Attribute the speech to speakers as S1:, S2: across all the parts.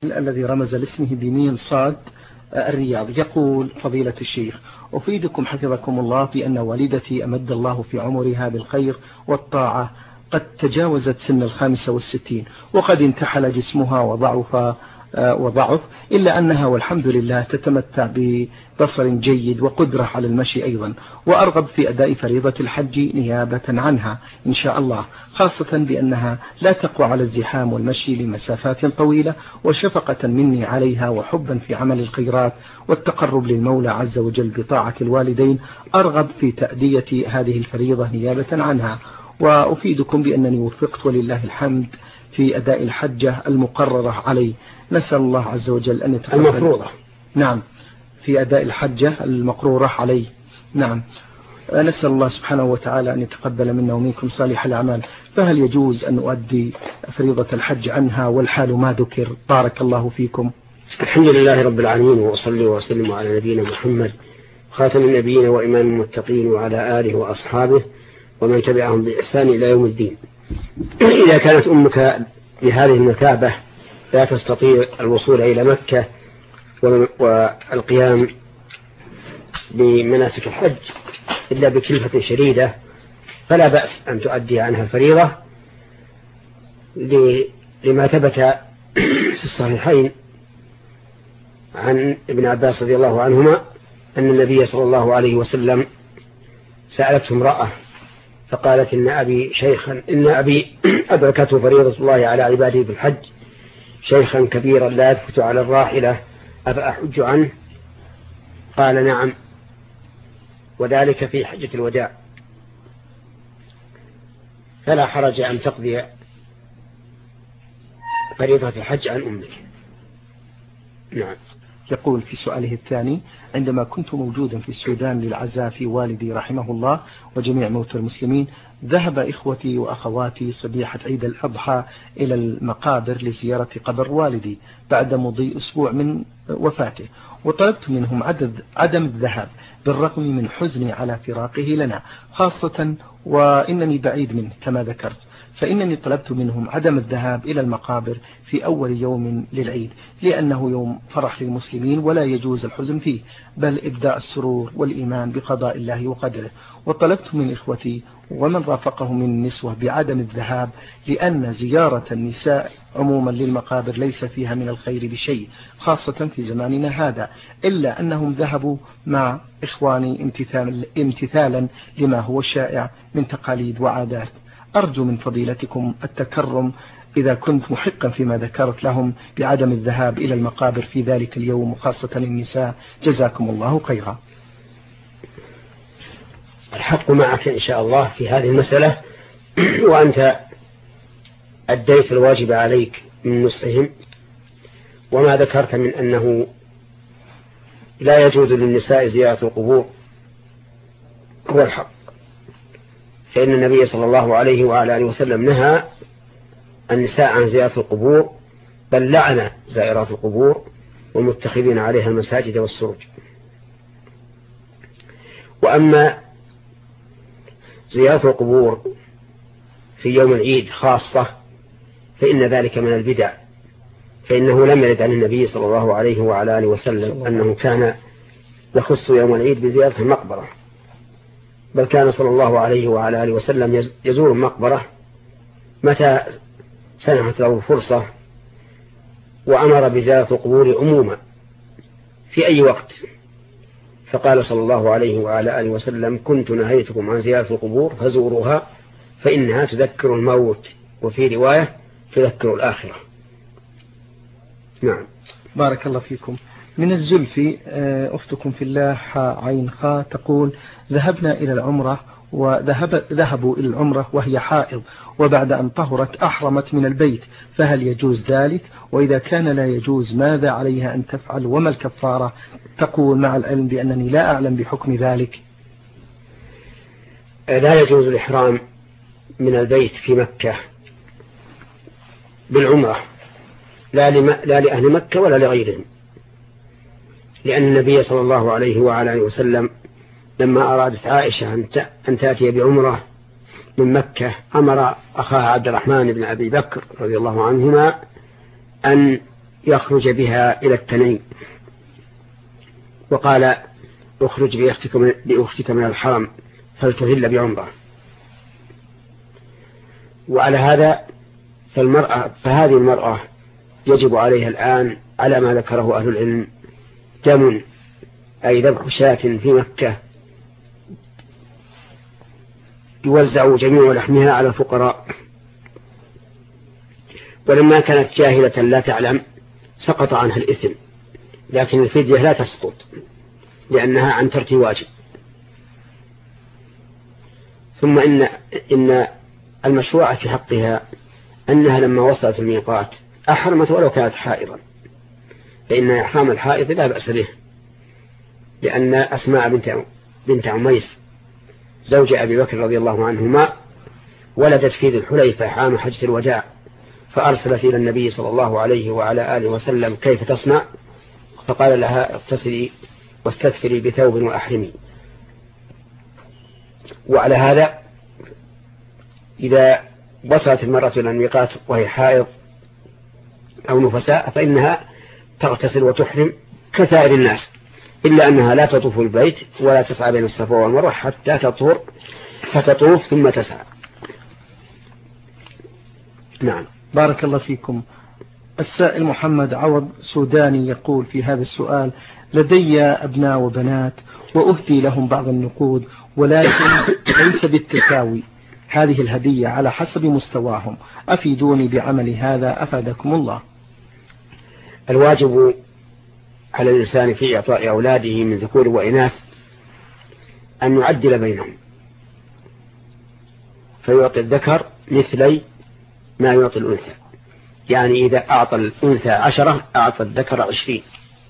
S1: الذي رمز لاسمه بميم صاد الرياض يقول: فضيلة الشيخ، أفيدكم حفظكم الله بأن والدتي أمد الله في عمرها بالخير والطاعة قد تجاوزت سن 65 وقد انتحل جسمها وضعف إلا أنها والحمد لله تتمتع ببصر جيد وقدرة على المشي أيضا، وأرغب في أداء فريضة الحج نيابة عنها إن شاء الله، خاصة بأنها لا تقوى على الزحام والمشي لمسافات طويلة، وشفقة مني عليها وحبا في عمل الخيرات والتقرب للمولى عز وجل بطاعة الوالدين أرغب في تأدية هذه الفريضة نيابة عنها. وأفيدكم بأنني وفقت ولله الحمد في أداء الحجة المقررة علي، نسأل الله عز وجل أن يتقبل
S2: المفروضة.
S1: نعم، في أداء الحجة المقرورة علي. نعم، نسأل الله سبحانه وتعالى أن يتقبل منا ومنكم صالح الأعمال. فهل يجوز أن أؤدي فريضة الحج عنها والحال ما ذكر؟ بارك الله فيكم.
S2: الحمد لله رب العالمين، وأصلي وأسلم على نبينا محمد خاتم النبيين وإمام المتقين وعلى آله وأصحابه ومن تبعهم بإحسان إلى يوم الدين. إذا كانت أمك بهذه المثابة لا تستطيع الوصول إلى مكة والقيام بمناسك الحج إلا بكلفة شديدة، فلا بأس أن تؤدي عنها الفريضة، لما ثبت في الصحيحين عن ابن عباس رضي الله عنهما أن النبي صلى الله عليه وسلم سألته امرأة فقالت: إن أبي أدركته فريضة الله على عباده بالحج، شيخا كبيرا لا يثبت على الراحلة، أفأحج عنه؟ قال: نعم، وذلك في حجة الوداع، فلا حرج أن تقضي فريضة الحج عن أمك.
S1: نعم. يقول في سؤاله الثاني: عندما كنت موجودا في السودان للعزاء في والدي رحمه الله وجميع موتى المسلمين، ذهب إخوتي وأخواتي صبيحة عيد الأضحى إلى المقابر لزيارة قبر والدي بعد مضي أسبوع من وفاته، وطلبت منهم عدم الذهاب بالرغم من حزني على فراقه لنا، خاصة وإنني بعيد منه كما ذكرت، فإنني طلبت منهم عدم الذهاب إلى المقابر في أول يوم للعيد، لأنه يوم فرح للمسلمين ولا يجوز الحزن فيه، بل إبداء السرور والإيمان بقضاء الله وقدره. وطلبت من إخوتي ومن رافقهم من النسوة بعدم الذهاب، لأن زيارة النساء عموما للمقابر ليس فيها من الخير بشيء، خاصة في زماننا هذا، إلا أنهم ذهبوا مع إخواني امتثالا لما هو شائع من تقاليد وعادات. أرجو من فضيلتكم التكرم إذا كنت محقا فيما ذكرت لهم بعدم الذهاب إلى المقابر في ذلك اليوم، وخاصة النساء، جزاكم الله خيرا.
S2: الحق معك إن شاء الله في هذه المسألة، وأنت أديت الواجب عليك من نصحهم، وما ذكرت من أنه لا يجوز للنساء زيارة القبور هو الحق، فإن النبي صلى الله عليه وعلى آله وسلم نهى النساء عن زيارة القبور، بل لعن زائرات القبور والمتخذين عليها المساجد والسروج. وأما زيارة القبور في يوم العيد خاصة فإن ذلك من البدع، فإنه لم يرد عن النبي صلى الله عليه وعلى آله وسلم أنه كان يخص يوم العيد بزيارة المقبرة، بل كان صلى الله عليه وعلى آله وسلم يزور المقبرة متى سنحت له فرصة، وأمر بزيارة القبور عموما في أي وقت، فقال صلى الله عليه وعلى آله وسلم: كنت نهيتكم عن زيارة القبور فزوروها فإنها تذكر الموت، وفي رواية تذكر الآخرة. نعم.
S1: بارك الله فيكم. من الزلفي أختكم في الله عين خاء تقول: ذهبنا إلى العمرة ذهبوا إلى العمرة وهي حائض، وبعد أن طهرت أحرمت من البيت، فهل يجوز ذلك؟ وإذا كان لا يجوز ماذا عليها أن تفعل وما الكفارة؟ تقول: مع العلم بأنني لا أعلم بحكم ذلك.
S2: لا يجوز الإحرام من البيت في مكة بالعمرة، لا لأهل مكة ولا لغيرهم، لأن النبي صلى الله عليه وعلى آله وسلم لما أرادت عائشة أن تأتي بعمرة من مكة أمر أخاها عبد الرحمن بن أبي بكر رضي الله عنهما أن يخرج بها إلى التنعيم. وقال اخرج بأختك من الحرم فلتهل بعمرة. وعلى هذا فهذه المرأة يجب عليها الآن على ما ذكره أهل العلم دم، أي ذبح شاة في مكة يوزع جميع لحمها على الفقراء. ولما كانت جاهلة لا تعلم سقط عنها الإثم، لكن الفدية لا تسقط لأنها عن ترك واجب. ثم إن المشروع في حقها أنها لما وصلت الميقات أحرمت ولو كانت حائضا، فإن إحرام الحائض لا بأس به، لأن أسماء بنت عميس زوج أبي بكر رضي الله عنهما ولدت في ذي الحليفة عام حجة الوداع، فأرسلت إلى النبي صلى الله عليه وعلى آله وسلم كيف تصنع، فقال لها اغتسلي واستثفري بثوب وأحرمي. وعلى هذا إذا وصلت المرأة إلى الميقات وهي حائض أو نفساء فإنها تغتسل وتحرم كسائر الناس، إلا أنها لا تطوف البيت ولا تسعى بين الصفا والمروة حتى تطهر فتطوف ثم تسعى. نعم.
S1: بارك الله فيكم. السائل محمد عوض سوداني يقول في هذا السؤال: لدي أبناء وبنات وأهدي لهم بعض النقود ولكن ليس بالتساوي، هذه الهدية على حسب مستواهم، أفيدوني بعمل هذا أفادكم الله.
S2: الواجب على الإنسان في إعطاء أولاده من ذكور وإناث أن يعدل بينهم، فيعطي الذكر مثلي ما يعطي الأنثى، يعني إذا أعطى الأنثى 10 أعطى الذكر 20.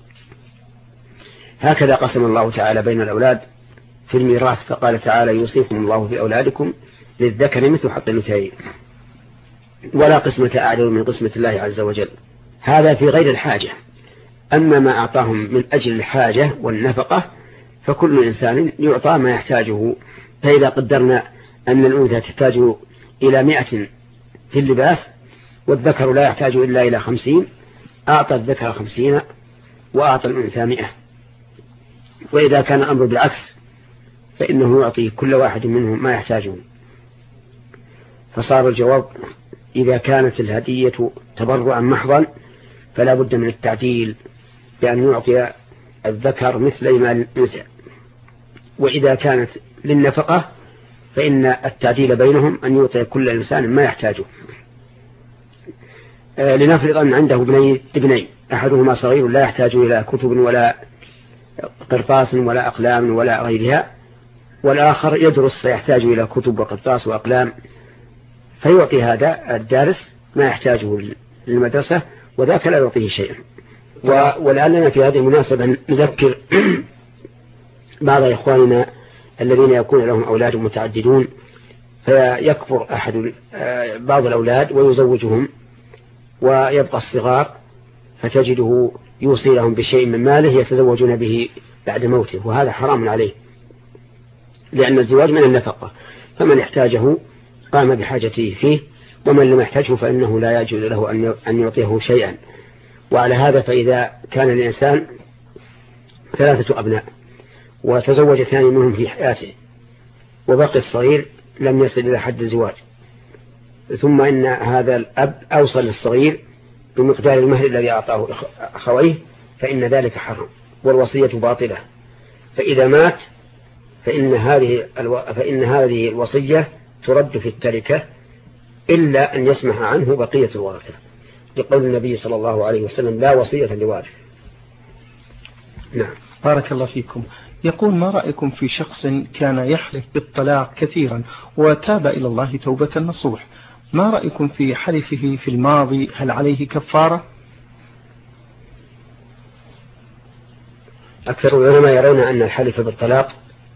S2: هكذا قسم الله تعالى بين الأولاد في الميراث، فقال تعالى: يوصيكم الله في أولادكم للذكر مثل حظ الأنثيين، ولا قسمة أعدل من قسمة الله عز وجل. هذا في غير الحاجة. أما ما أعطاهم من أجل الحاجة والنفقة فكل إنسان يعطى ما يحتاجه. فإذا قدرنا أن الأنثى تحتاج إلى 100 في اللباس والذكر لا يحتاج إلا إلى 50، أعطى الذكر 50 وأعطى الأنثى 100. وإذا كان الأمر بالعكس فإنه يعطي كل واحد منهم ما يحتاجه. فصار الجواب: إذا كانت الهدية تبرعا محضا فلا بد من التعديل بأن يعطي الذكر مثل ما للأنثى، وإذا كانت للنفقة فإن التعديل بينهم أن يعطي كل إنسان ما يحتاجه. لنفرض أن عنده ابنين، أحدهما صغير لا يحتاج إلى كتب ولا قرطاس ولا أقلام ولا غيرها، والآخر يدرس فيحتاج إلى كتب وقرطاس وأقلام، فيعطي هذا الدارس ما يحتاجه للمدرسة وذاك لا يعطيه شيئا. ولعلنا في هذه المناسبة نذكر بعض إخواننا الذين يكون لهم أولاد متعددون فيكبر بعض الأولاد ويزوجهم ويبقى الصغار، فتجده يوصي لهم بشيء من ماله يتزوجون به بعد موته، وهذا حرام عليه، لأن الزواج من النفقة، فمن احتاجه قام بحاجته فيه، ومن لم يحتاجه فإنه لا يجوز له أن يعطيه شيئا. وعلى هذا فإذا كان الإنسان 3 أبناء وتزوج 2 منهم في حياته وبقي الصغير لم يصل إلى حد الزواج، ثم إن هذا الأب أوصل للصغير بمقدار المهر الذي أعطاه أخويه، فإن ذلك حرام والوصية باطلة. فإذا مات فإن هذه الوصية ترد في التركة إلا أن يسمح عنه بقية الورثة، لقول النبي صلى الله عليه وسلم: لا وصية لوارث. نعم.
S1: بارك الله فيكم. يقول: ما رأيكم في شخص كان يحلف بالطلاق كثيرا وتاب إلى الله توبة نصوح، ما رأيكم في حلفه في الماضي؟ هل عليه كفارة؟
S2: أكثر العلماء يرون أن الحلف بالطلاق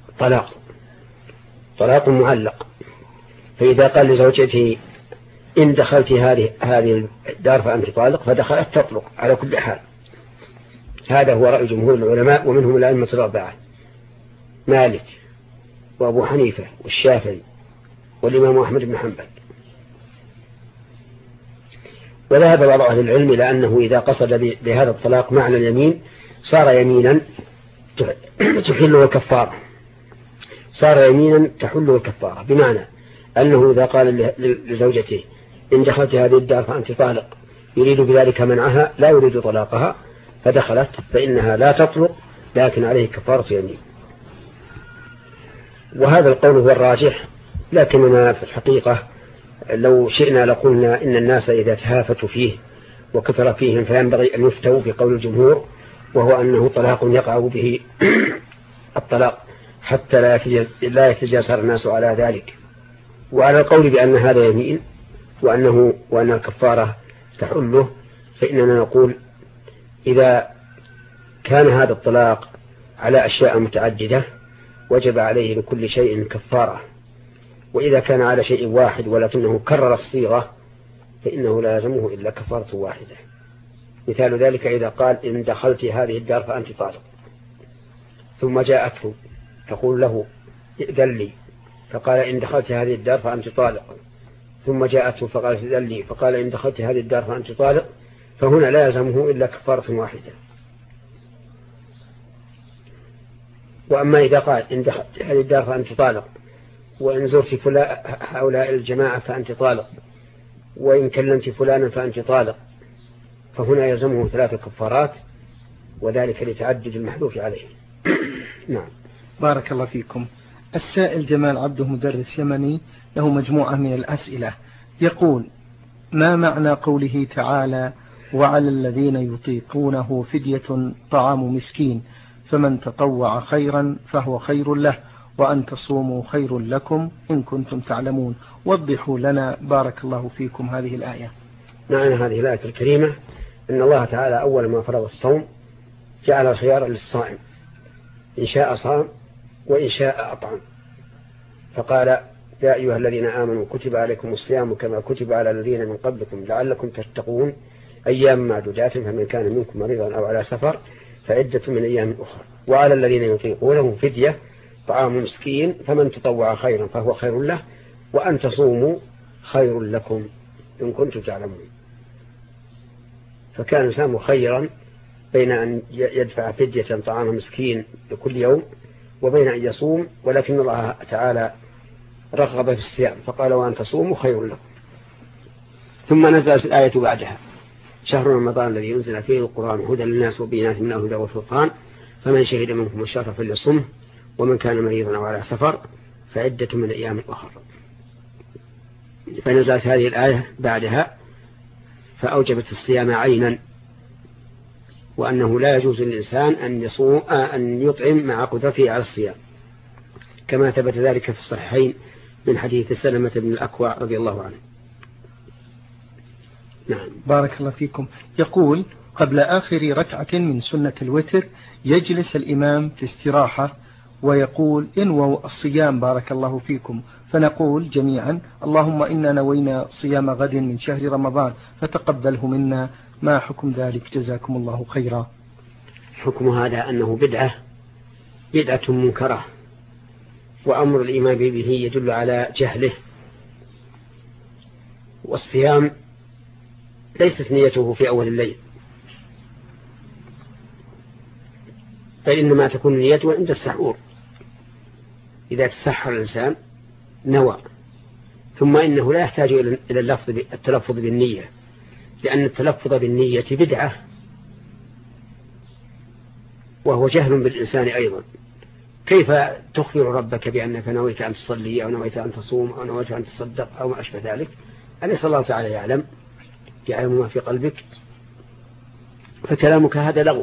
S2: طلاق معلق، فإذا قال لزوجته: إن دخلت هذه الدار فأنت طالق، فدخلت تطلق على كل حال. هذا هو رأي جمهور العلماء، ومنهم الأئمة الأربعة: مالك وأبو حنيفة والشافعي والإمام أحمد بن حنبل. وذهب بعض أهل العلم إلى أنه إذا قصد بهذا الطلاق معنى اليمين صار يمينا تحله الكفارة، صار يمينا تحله الكفارة، بمعنى أنه إذا قال لزوجته إن دخلت هذه الدار فأنت طالق، يريد بذلك منعها لا يريد طلاقها، فدخلت فإنها لا تطلق، لكن عليه كفارة يمين. وهذا القول هو الراجح، لكننا في الحقيقة لو شئنا لقلنا إن الناس إذا تهافتوا فيه وكثر فيهم فينبغي أن يفتوا بقول الجمهور، وهو أنه طلاق يقع به الطلاق حتى لا يتجاسر الناس على ذلك. وعلى القول بأن هذا يمين وأن الكفارة تحله، فإننا نقول إذا كان هذا الطلاق على أشياء متعددة وجب عليه لكل شيء كفارة، وإذا كان على شيء واحد ولكنه كرر الصيغة فإنه لا يلزمه إلا كفارة واحدة. مثال ذلك إذا قال إن دخلت هذه الدار فأنت طالق، ثم جاءته تقول له ائذن لي، فقال إن دخلت هذه الدار فأنت طالق، ثم جاءته فقال ائذن لي، فقال إن دخلت هذه الدار فأنت طالق، فهنا لا يلزمه إلا كفارة واحدة. وأما إذا قال إن دخلت هذه الدار فأنت طالق، وإن زرت هؤلاء الجماعة فأنت طالق، وإن كلمت فلانا فأنت طالق، فهنا يلزمه 3 كفارات، وذلك لتعدد المحذوف عليه. نعم.
S1: بارك الله فيكم. السائل جمال عبده مدرس يمني له مجموعة من الأسئلة، يقول: ما معنى قوله تعالى وعلى الذين يطيقونه فدية طعام مسكين فمن تطوع خيرا فهو خير له وأن تصوموا خير لكم إن كنتم تعلمون؟ وضحوا لنا بارك الله فيكم هذه الآية.
S2: معنى هذه الآية الكريمة أن الله تعالى أول ما فرض الصوم جعل الخيار للصائم، إن شاء صام وإن شاء أطعم، فقال يا أيها الذين آمنوا كتب عليكم الصيام كما كتب على الذين من قبلكم لعلكم تتقون أيام معدودات فمن كان منكم مريضا أو على سفر فعدة من أيام أخرى. وعلى الذين يطيقونه فدية طعام مسكين فمن تطوع خيرا فهو خير له وأن تصوموا خير لكم إن كنتم تعلمون. فكان الإنسان خيرا بين أن يدفع فدية طعام مسكين لكل يوم وبين أن يصوم، ولكن الله تعالى رغب في الصيام فقال وأن تصوموا خير لكم. ثم نزلت الآية بعدها شهر رمضان الذي ينزل فيه القرآن هدى للناس وبينات من الهدى والفرقان فمن شهد منكم الشهر فليصمه ومن كان مريضا أو على سفر فعدة من أيام أخرى. فنزلت هذه الآية بعدها فأوجبت الصيام عينا، وأنه لا يجوز للإنسان أن يطعم مع قدرته على الصيام، كما ثبت ذلك في الصحيحين من حديث سلمة بن الأكوع رضي الله عنه. نعم.
S1: بارك الله فيكم. يقول: قبل آخر ركعة من سنة الوتر يجلس الإمام في استراحة ويقول انووا الصيام بارك الله فيكم، فنقول جميعا اللهم إنا نوينا صيام غد من شهر رمضان فتقبله منا، ما حكم ذلك جزاكم الله خيرا؟
S2: حكم هذا أنه بدعة منكرة، وأمر الإمام به يدل على جهله، والصيام ليست نيته في أول الليل، فإنما تكون نيته عند السحور إذا تسحر الإنسان نوى، ثم إنه لا يحتاج إلى التلفظ بالنية، لأن التلفظ بالنية بدعة وهو جهل بالإنسان أيضا. كيف تخبر ربك بأنك نويت أن تصلي أو نويت أن تصوم أو نويت أن تصدق أو ما أشبه ذلك؟ أليس الله تعالى يعلم ما في قلبك؟ فكلامك هذا لغو،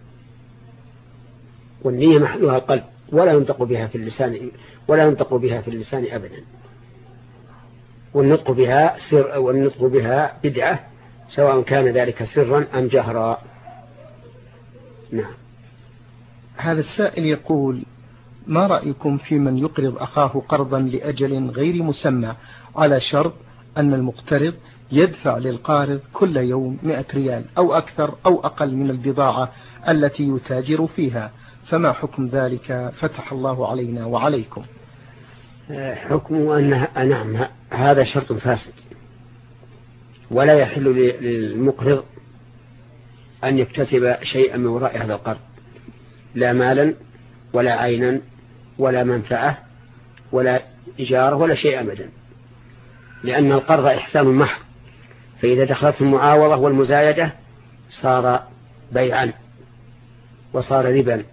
S2: والنية محلها القلب ولا ينطق بها في اللسان أبدا، والنطق بها بدعة سواء كان ذلك سرا أم جهرا. نعم.
S1: هذا السائل يقول: ما رأيكم في من يقرض أخاه قرضا لأجل غير مسمى على شرط أن المقترض يدفع للقارض كل يوم 100 ريال أو أكثر أو أقل من البضاعة التي يتاجر فيها، فما حكم ذلك فتح الله علينا وعليكم؟
S2: حكمه أن نعم هذا شرط فاسد، ولا يحل للمقرض أن يكتسب شيئا من وراء هذا القرض، لا مالا ولا عينا ولا منفعة ولا إجارة ولا شيء أبدا، لأن القرض إحسان محض، فإذا دخلت المعاوضة والمزايدة صار بيعا وصار ربا.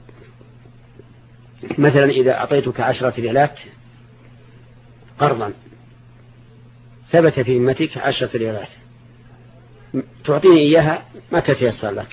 S2: مثلا إذا أعطيتك 10 ريالات قرضا، ثبت في ذمتك 10 ريالات، تعطيني إياها ما تتيسر لك،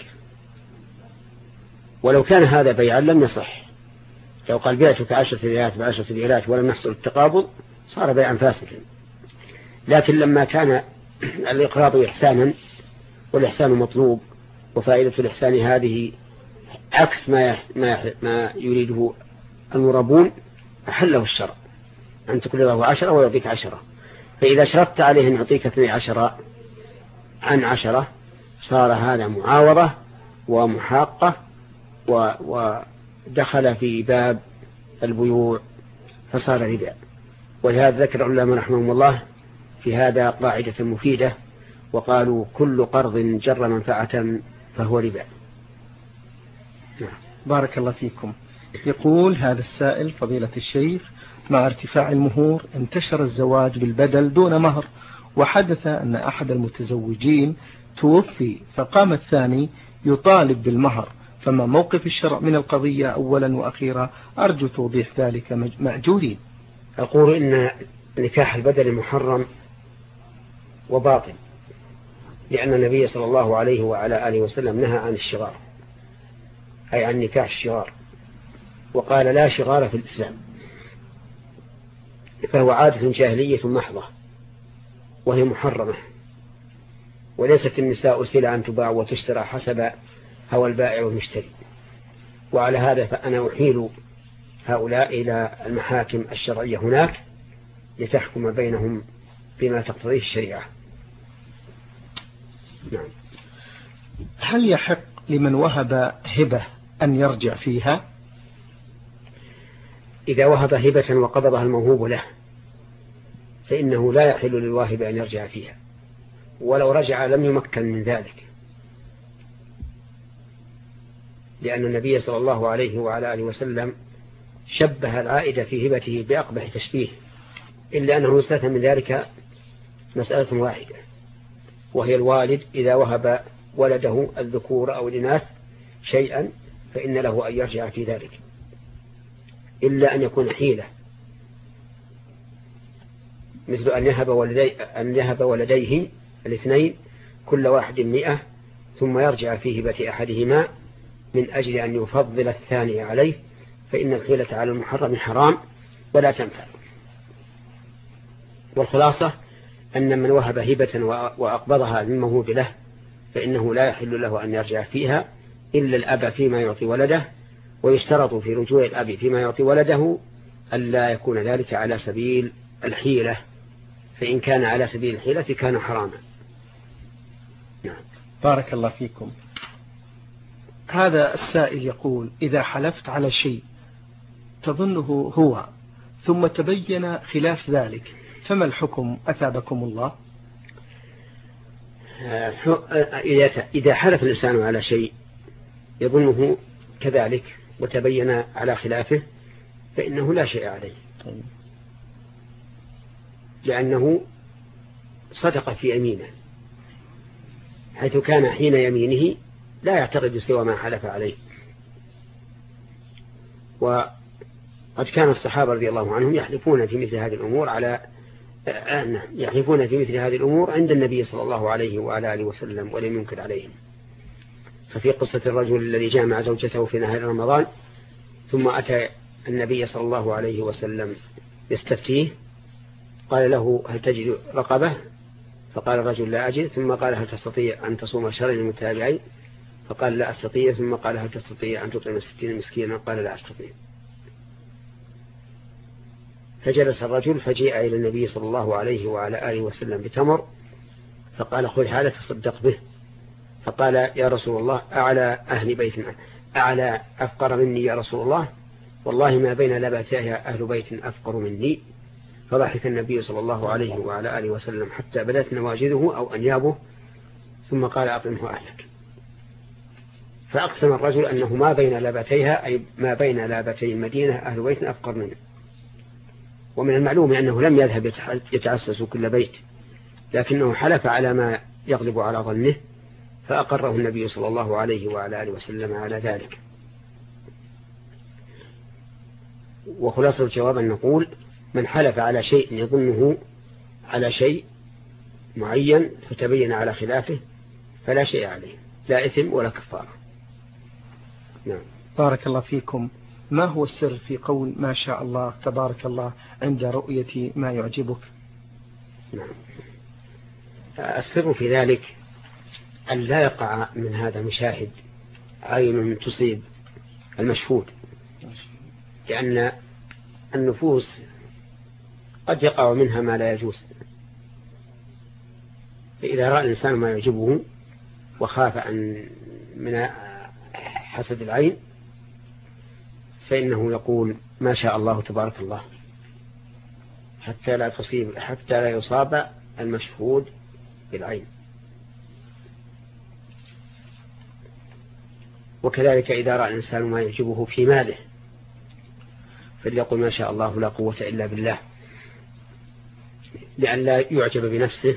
S2: ولو كان هذا بيعا لم يصح. لو قال بعتك 10 ريالات ب10 ريالات ولم يحصل التقابض صار بيعا فاسدا. لكن لما كان الإقراض إحسانا والإحسان مطلوب وفائدة الإحسان هذه عكس ما يريده المرابون، أحله الشرع أن تقرضه 10 ويعطيك 10، فإذا شرطت عليه أن يعطيك 12 عن 10 صار هذا معاوضة ومحاقة ودخل في باب البيوع فصار ربا. ولهذا ذكر العلماء رحمهم الله في هذا قاعدة مفيدة، وقالوا كل قرض جر منفعة فهو ربا.
S1: بارك الله فيكم. يقول هذا السائل: فضيلة الشيخ، مع ارتفاع المهور انتشر الزواج بالبدل دون مهر، وحدث أن أحد المتزوجين توفي فقام الثاني يطالب بالمهر، فما موقف الشرع من القضية أولا وأخيرا؟ أرجو توضيح ذلك مأجورين.
S2: أقول إن نكاح البدل محرم وباطل، لأن النبي صلى الله عليه وعلى آله وسلم نهى عن الشغار، أي عن نكاح الشغار، وقال لا شغار في الإسلام، فهو عادة جاهلية محضة وهي محرمة، وليست النساء سلعا تباع وتشترى حسب هوى البائع والمشتري. وعلى هذا فأنا أحيل هؤلاء إلى المحاكم الشرعية هناك لتحكم بينهم بما تقتضيه الشريعة. نعم.
S1: هل يحق لمن وهب هبة أن يرجع فيها؟
S2: إذا وهب هبة وقبضها الموهوب له فإنه لا يحل للواهب أن يرجع فيها، ولو رجع لم يمكن من ذلك، لأن النبي صلى الله عليه وعلى آله وسلم شبه العائد في هبته بأقبح تشبيه، إلا أنه يستثنى من ذلك مسألة واحدة، وهي الوالد إذا وهب ولده الذكور أو الإناث شيئا فإن له أن يرجع في ذلك، إلا أن يكون حيلة، مثل أن يهب ولديه الاثنين كل واحد 100 ثم يرجع في هبة أحدهما من أجل أن يفضل الثاني عليه، فإن الحيلة على المحرم حرام ولا تنفع. والخلاصة أن من وهب هبة وأقبضها للموهوب له فإنه لا يحل له أن يرجع فيها إلا الأب فيما يعطي ولده، ويشترط في رجوع الأب فيما يعطي ولده ألا يكون ذلك على سبيل الحيلة، فإن كان على سبيل الحيلة كان حراما.
S1: نعم. بارك الله فيكم. هذا السائل يقول: إذا حلفت على شيء تظنه هو ثم تبين خلاف ذلك فما الحكم أثابكم الله؟
S2: إذا حلف الإنسان على شيء يظنه كذلك وتبين على خلافه فإنه لا شيء عليه، لأنه صدق في يمينه، حيث كان حين يمينه لا يعتقد سوى ما حلف عليه. وقد كان الصحابة رضي الله عنهم يحلفون في مثل هذه الأمور عند النبي صلى الله عليه وعلى آله وسلم ولم ينكر عليهم. ففي قصة الرجل الذي جامع زوجته في نهار رمضان ثم أتى النبي صلى الله عليه وسلم يستفتيه، قال له: هل تجد رقبة؟ فقال الرجل: لا أجد. ثم قال: هل تستطيع أن تصوم شهرين متتابعين؟ فقال: لا أستطيع. ثم قال: هل تستطيع أن تطعم 60 مسكينا؟ قال: لا أستطيع. فجلس الرجل فجيء إلى النبي صلى الله عليه وعلى آله وسلم بتمر، فقال: خذ هذا تصدق به. فقال: يا رسول الله، أعلى أهل بيتنا أعلى أفقر مني يا رسول الله، والله ما بين لباتها أهل بيت أفقر مني. فضحك النبي صلى الله عليه وعلى آله وسلم حتى بدت نواجذه أو أنيابه، ثم قال أطعمه أهلك. فأقسم الرجل أنه ما بين لابتيها، أي ما بين لابتي المدينة أهل بيت أفقر منه. ومن المعلوم أنه لم يذهب يتعسس كل بيت، لكنه حلف على ما يغلب على ظنه، فأقره النبي صلى الله عليه وعلى آله وسلم على ذلك. وخلاصة الجواب أن نقول: من حلف على شيء يظنه على شيء معين فتبين على خلافه فلا شيء عليه، لا إثم ولا كفارة. نعم.
S1: بارك الله فيكم. ما هو السر في قول ما شاء الله تبارك الله عند رؤية ما يعجبك؟
S2: نعم. السر في ذلك أن لا يقع من هذا المشاهد عين تصيب المشهود، لأن النفوس قد يقع منها ما لا يجوز. فإذا رأى الإنسان ما يعجبه وخاف من حسد العين فإنه يقول ما شاء الله تبارك الله حتى لا يصاب المشهود بالعين. وكذلك إذا رأى الإنسان ما يعجبه في ماله فليقل ما شاء الله لا قوة إلا بالله، لأن لا يعجب بنفسه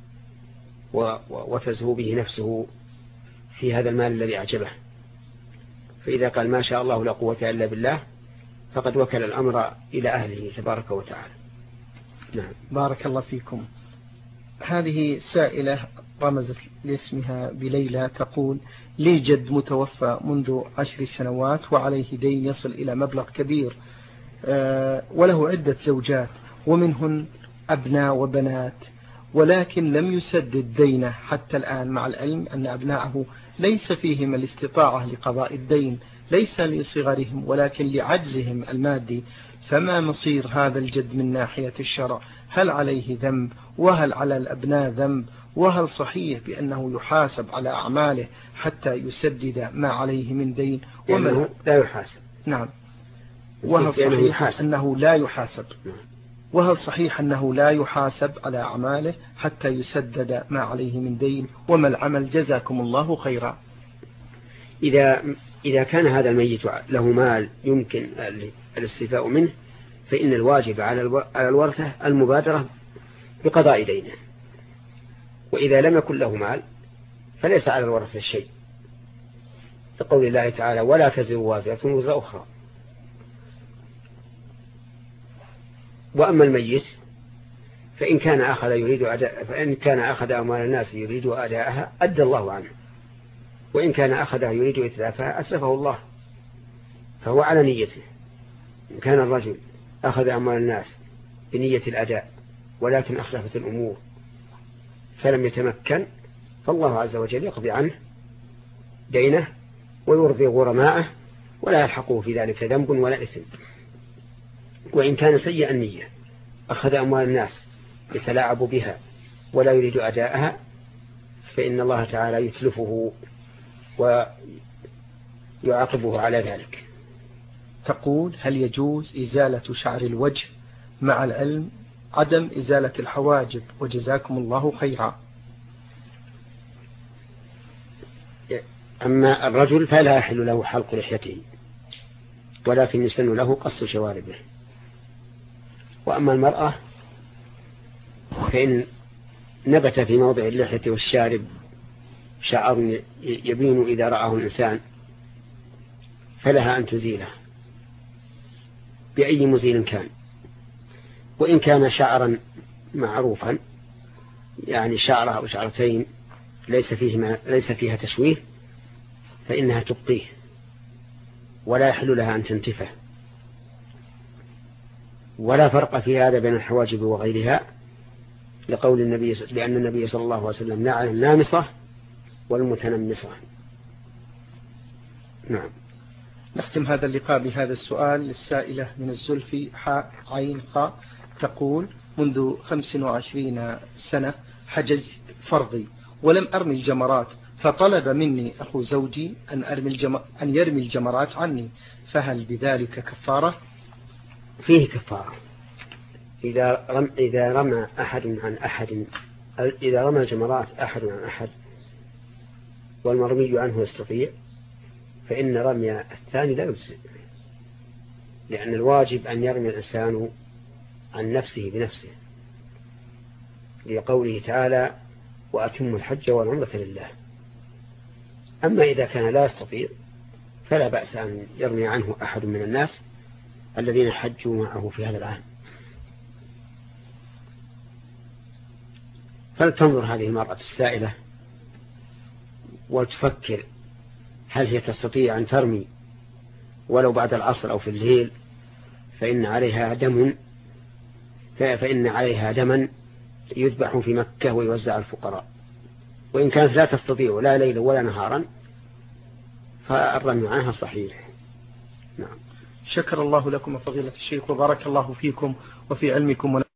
S2: وتزهو به نفسه في هذا المال الذي أعجبه. فإذا قال ما شاء الله لا قوة إلا بالله فقد وكل الأمر إلى أهله تبارك وتعالى. نعم.
S1: بارك الله فيكم. هذه سائلة رمزت لاسمها بليلى، تقول: لي جد متوفى منذ 10 سنوات وعليه دين يصل إلى مبلغ كبير، وله عدة زوجات ومنهن أبناء وبنات، ولكن لم يسدد دينه حتى الآن، مع العلم أن أبناءه ليس فيهم الاستطاعة لقضاء الدين، ليس لصغرهم ولكن لعجزهم المادي. فما مصير هذا الجد من ناحية الشرع؟ هل عليه ذنب؟ وهل على الأبناء ذنب؟ وهل صحيح بأنه يحاسب على أعماله حتى يسدد ما عليه من دين؟
S2: ومن لا يحاسب.
S1: نعم. وهل صحيح أنه لا يحاسب؟ وهل صحيح أنه لا يحاسب على أعماله حتى يسدد ما عليه من دين؟ وما العمل؟ جزاكم الله خيرا.
S2: إذا كان هذا الميت له مال يمكن الاستيفاء منه فإن الواجب على الورثة المبادرة بقضاء دينه. وإذا لم يكن له مال فليس على الورثة شيء، لقول الله تعالى: ولا تزر وازرة وزر أخرى. وأما الميت فإن كان أخذ أموال الناس يريد أداءها أدى الله عنه، وإن كان أخذها يريد إتلافها أتلفه الله، فهو على نيته. إن كان الرجل أخذ أموال الناس بنية الأداء ولكن أخلفت الأمور فلم يتمكن، فالله عز وجل يقضي عنه دينه ويرضي غرماءه ولا يلحقه في ذلك ذنب ولا إثم. وإن كان سيء النية أخذ أموال الناس يتلاعب بها ولا يريد أداءها فإن الله تعالى يتلفه ويعاقبه على ذلك.
S1: تقول: هل يجوز إزالة شعر الوجه مع العلم عدم إزالة الحواجب؟ وجزاكم الله خيرا.
S2: أما الرجل فلا يحل له حلق لحيته، ولكن يسن له قص شواربه. وأما المرأة فإن نبت في موضع اللحية والشارب شعر يبين إذا رآه الإنسان فلها أن تزيله بأي مزيل كان. وإن كان شعرا معروفا يعني شعرة أو شعرتين ليس فيها تشويه فإنها تبقيه ولا يحل لها أن تنتفه. ولا فرق في هذا بين الحواجب وغيرها لأن النبي صلى الله عليه وسلم لعن النامصة والمتنمصة. نعم.
S1: نختم هذا اللقاء بهذا السؤال للسائلة من الزلفي حاء عين خاء، تقول: منذ 25 سنة حجزت فرضي ولم أرمي الجمرات، فطلب مني أخو زوجي أن يرمي الجمرات عني، فهل بذلك كفارة؟
S2: فيه كفارة، إذا رمى أحد عن أحد، إذا رمى الجمرات أحد عن أحد والمرمي عنه يستطيع، فإن رمي الثاني لا يجزئ، لأن الواجب أن يرمي الإنسان عن نفسه بنفسه، لقوله تعالى وأتم الحج والعمرة لله. أما إذا كان لا يستطيع فلا بأس أن يرمي عنه أحد من الناس الذين حجوا معه في هذا العام. فلتنظر هذه المرأة السائلة وتفكر هل هي تستطيع أن ترمي ولو بعد العصر أو في الليل، فإن عليها دما يذبح في مكة ويوزع الفقراء. وإن كانت لا تستطيع لا ليلا ولا نهارا فالرمي عنها صحيح. نعم.
S1: شكر الله لكم فضيلة الشيخ وبارك الله فيكم وفي علمكم.